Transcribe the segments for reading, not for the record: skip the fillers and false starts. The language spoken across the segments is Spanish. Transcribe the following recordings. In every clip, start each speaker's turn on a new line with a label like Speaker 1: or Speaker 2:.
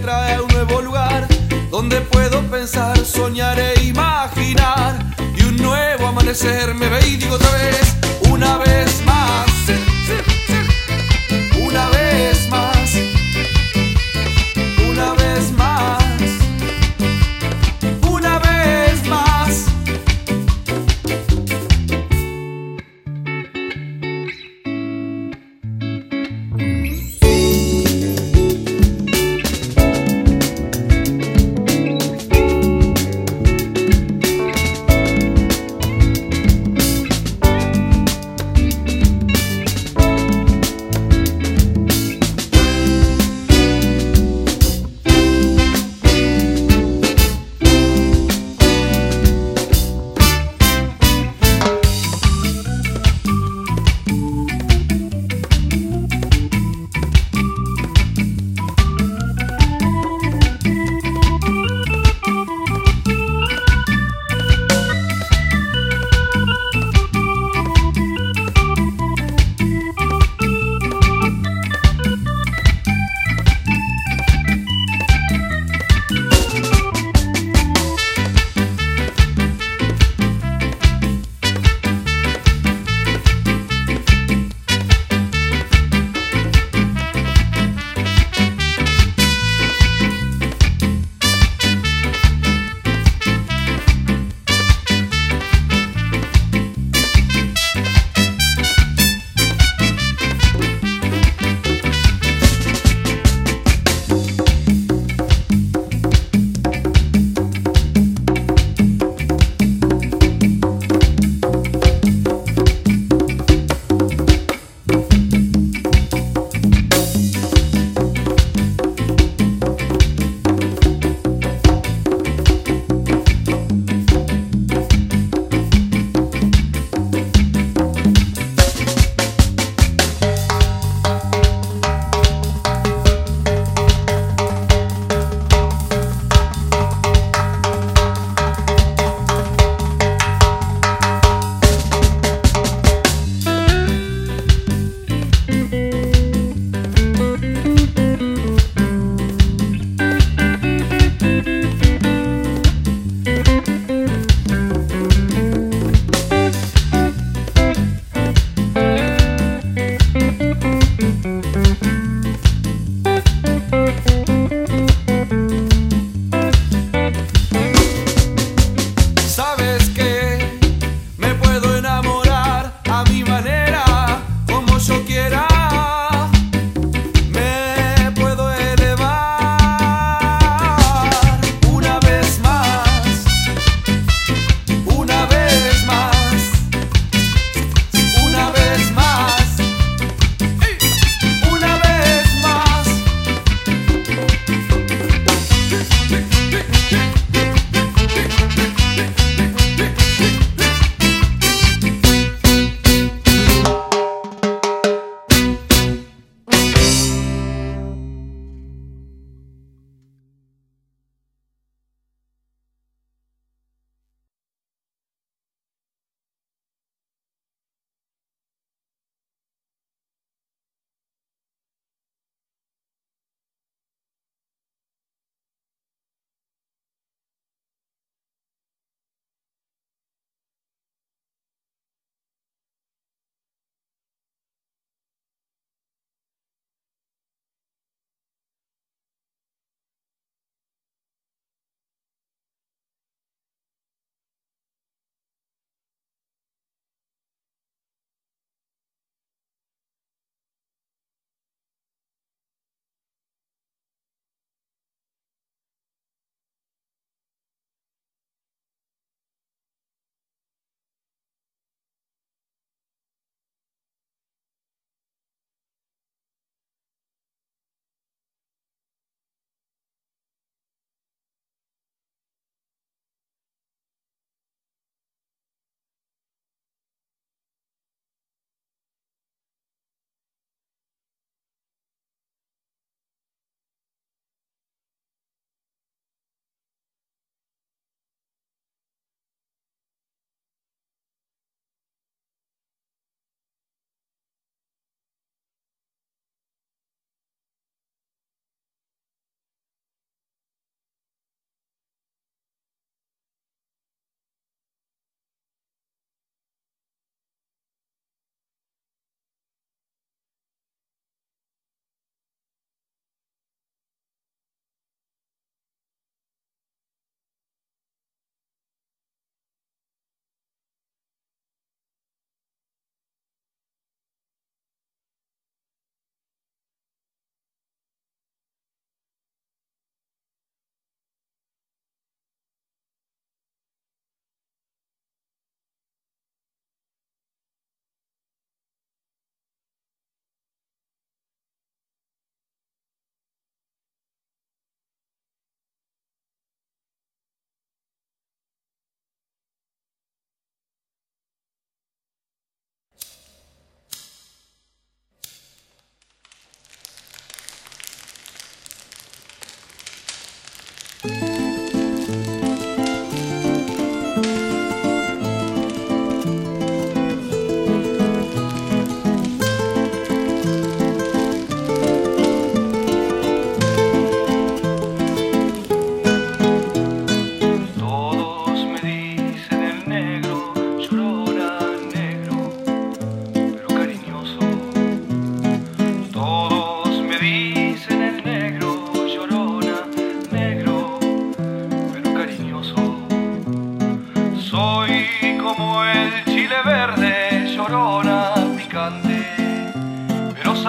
Speaker 1: trae a un nuevo lugar donde puedo pensar, soñar e imaginar. Y un nuevo amanecer me ve y digo otra vez, una vez más, una vez más, una vez más, una vez más.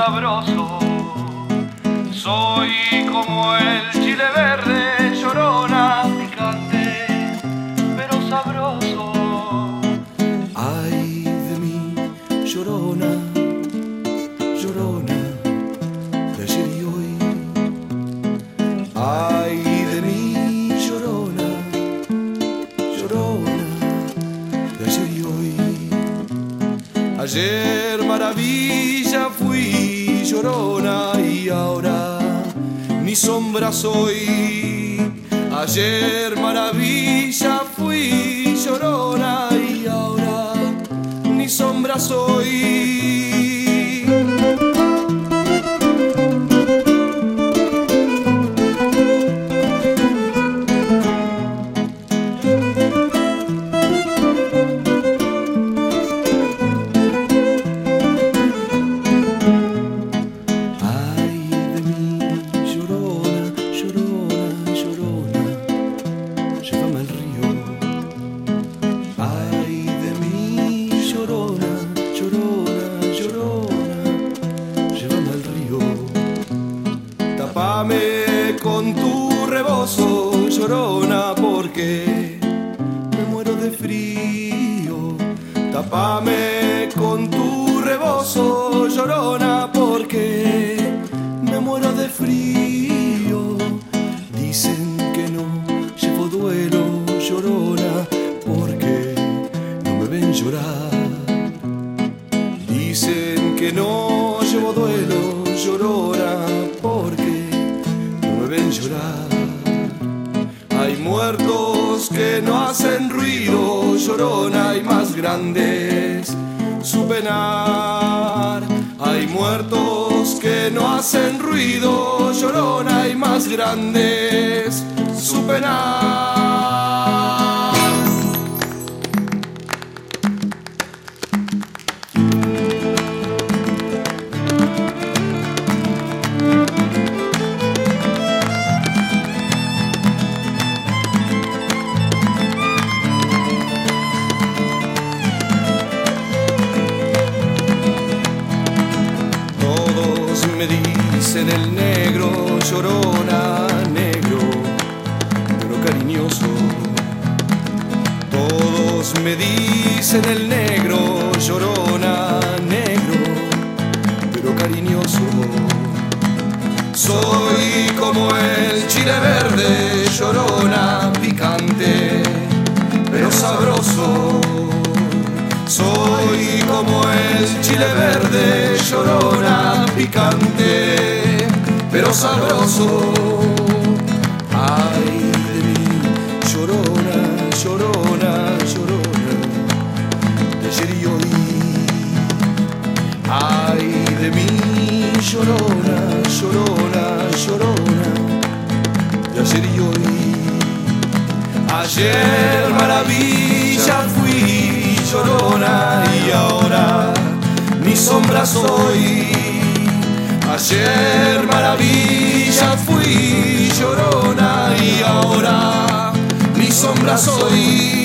Speaker 1: sabroso. Soy como el chile verde, llorona, picante, pero sabroso. Ay de mí, llorona, llorona, de ayer y hoy. Ay de mí, llorona, llorona, de ayer y hoy. Ayer maravilla fui, llorona, y ahora ni sombra soy. Ayer maravilla fui, llorona, y ahora ni sombra soy. Tapame con tu rebozo, llorona, porque me muero de frío. Tapame con tu rebozo, llorona, porque me muero de frío. Dicen que no llevo duelo, llorona, porque no me ven llorar. Dicen que no llevo duelo, llorona, porque ven llorar. Hay muertos que no hacen ruido, llorona, y más grandes su penar. Hay muertos que no hacen ruido, llorona, y más grandes su penar. Me dicen el negro, llorona, negro, pero cariñoso. Todos me dicen el negro, llorona, negro, pero cariñoso. Soy como el chile verde, llorona, picante, pero sabroso. Soy como el chile verde, llorona, picante, pero sabroso. Ay de mí, llorona, llorona, llorona, de ayer y hoy. Ay de mí, llorona, llorona, llorona, de ayer y hoy. Ayer maravilla fui, llorona, y ahora ni sombra soy. Ayer maravilla fui, llorona, y ahora ni sombra soy.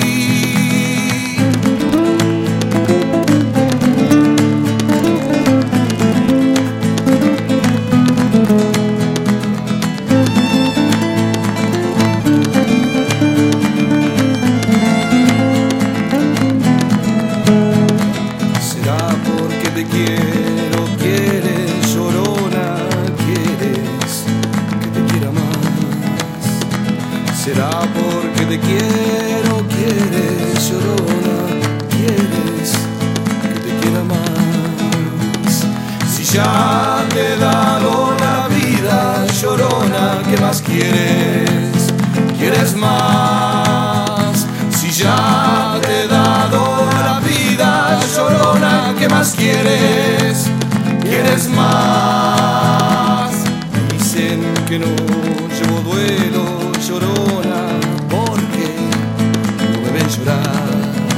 Speaker 1: Quiero, quieres, llorona, quieres que te quiera más. Será porque te quiero, quieres, llorona, quieres que te quiera más. Si ya te he dado la vida, llorona, ¿qué más quieres? ¿Quieres más? Si ya te he dado la vida, llorona, ¿qué más quieres? ¿Quieres más? Dicen que no llevo duelo, llorona, porque no me ven llorar.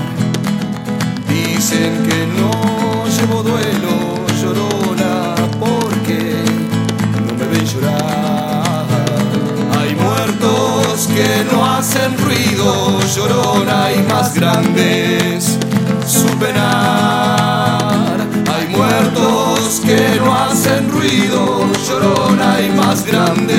Speaker 1: Dicen que no llevo duelo, llorona, porque no me ven llorar. Hay muertos que no hacen ruido, llorona, y más grandes su penar. Hay muertos que no hacen hacen ruido, llorona y más grande.